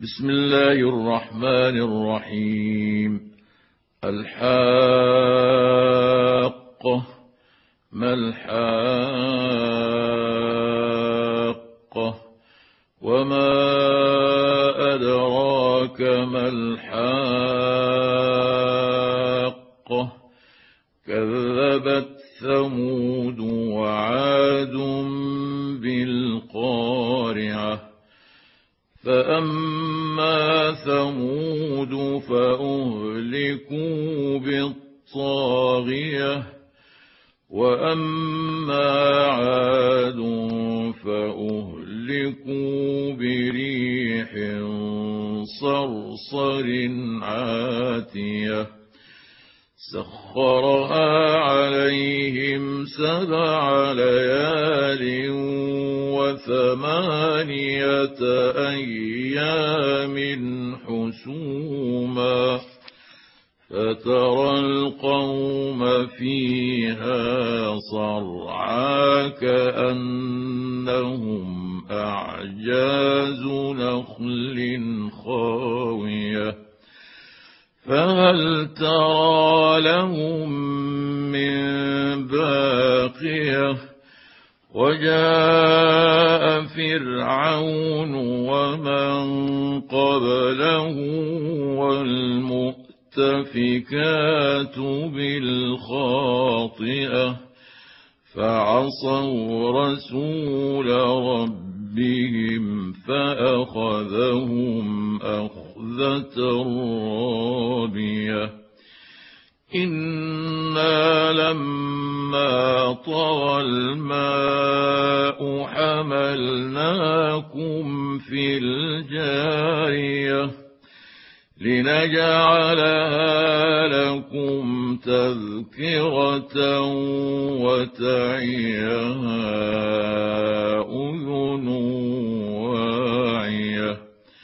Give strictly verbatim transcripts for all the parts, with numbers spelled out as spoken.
بسم الله الرحمن الرحيم. الحاقة. ما الحاقة؟ وما أدراك ما الحاقة؟ كذبت ثمود وعاد بالقارعة. فأما ثمود فأهلكوا بالطاغية، وأما عاد فأهلكوا بريح صرصر عاتية سخرها عليهم سبع ليال وثمانية أيام حسوما، فترى القوم فيها صرعى كأنهم أعجاز نخل خاوية، فهل ترى لهم من باقية؟ وجاء فرعون ومن قبله والمؤتفكات بالخاطئة، فعصوا رسول ربهم فأخذهم أخذة رابية. إنا لما طغى الماء حملناكم في الجارية لنجعلها لكم تذكرة وتعيها أذن واعية.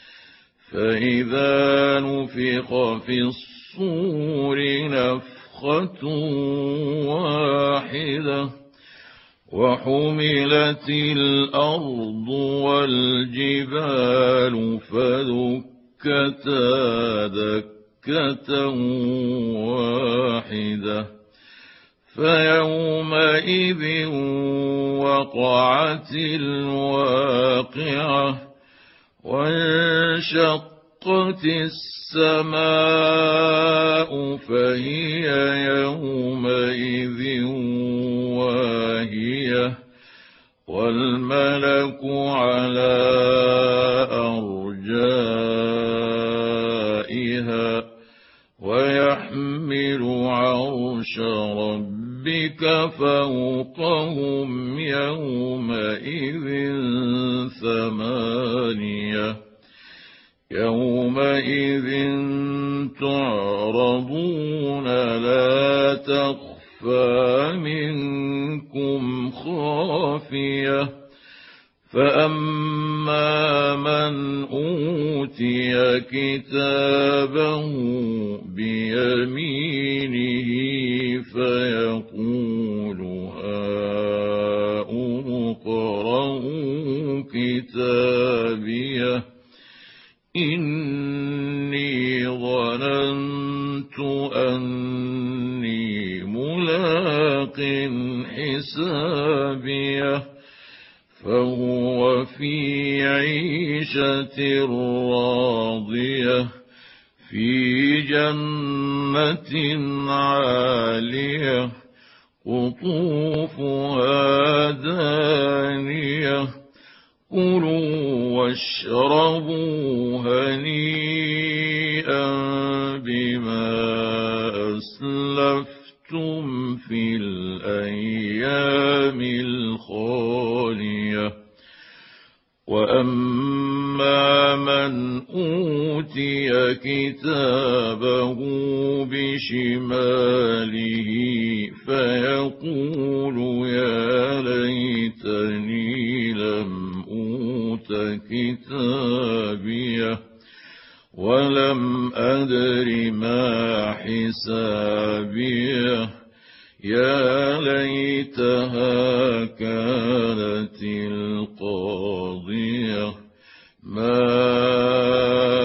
فإذا نفخ في الصور نفخة واحدة وحملت الأرض والجبال فدكتا دكة واحدة، فيومئذ وقعت الواقعة، وانشقت السماء فهي يومئذ واهية، والملك على أرجائها، ويحمل عرش ربك فوقهم يومئذ ثمانية. يومئذ تعرضون لا تخفى منكم خافية، فأما من أوتي كتابه بيمينه فيقول هاؤم اقرءوا كتابيه إني ظننت أني ملاق حسابيه، فهو في عيشة راضية في جنة عالية قطوفها دانية. كلوا واشربوا هنيئا بما أسلفتم في الأيام الخالية. وأما من أوتي كتابه بشماله فيقول يا ليتني لم أوت كتابيه ولم أدر ما حسابيه، يا ليتها كانت القاضية ما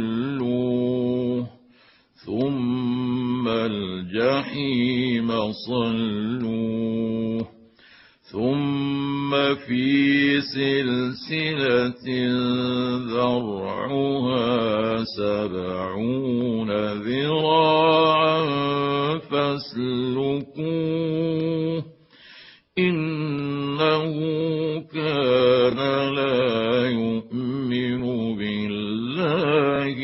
فغلوه ثم الجحيم صلوه ثم في سلسلة ذرعها سبعون ذراعا فاسلكوه إنه كان لا يؤمن بالله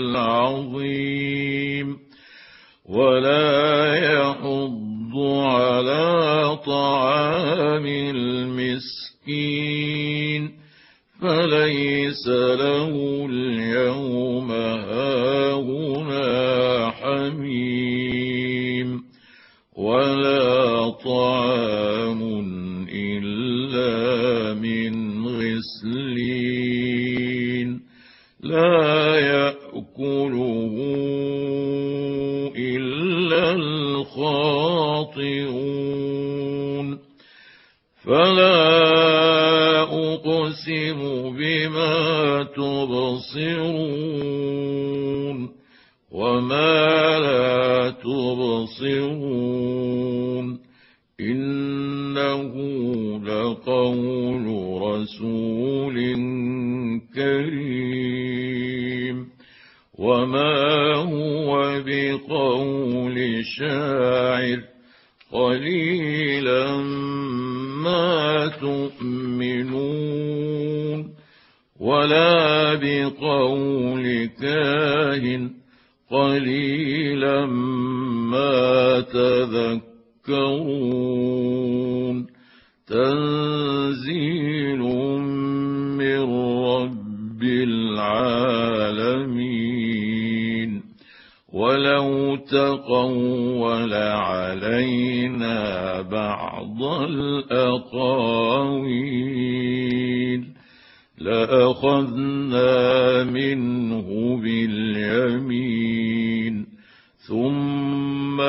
العظيم ولا يحض على طعام المسكين فليس له اليوم هاهنا حميم ولا طعام إلا من غسلين لا يأكله إلا الخاطئون فلا أقسم بما تبصرون وما لا تبصرون إنه لقول رسول كريم وما هو بقول شاعر قليلا ما تؤمنون ولا بقول كاهن قليلا ما تذكرون تنزيل من رب العالمين ولو تقول علينا بعض الأقاويل لأخذنا منه باليمين ثم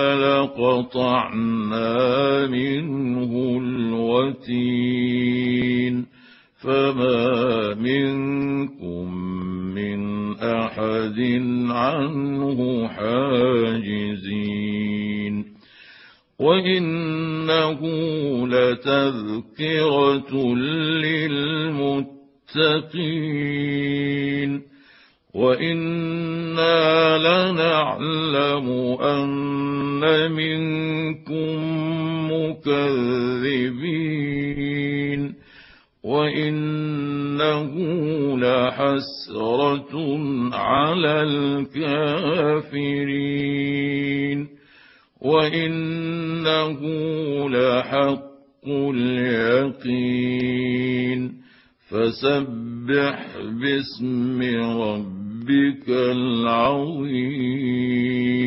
لقطعنا منه الوتين فما منكم من أحد عنه حاجزين وإنه لتذكرة للمتقين وإنا لنعلم أن منكم مكذبين وإنه لحسرة على الكافرين وإنه لحق اليقين فسبح باسم ربك العظيم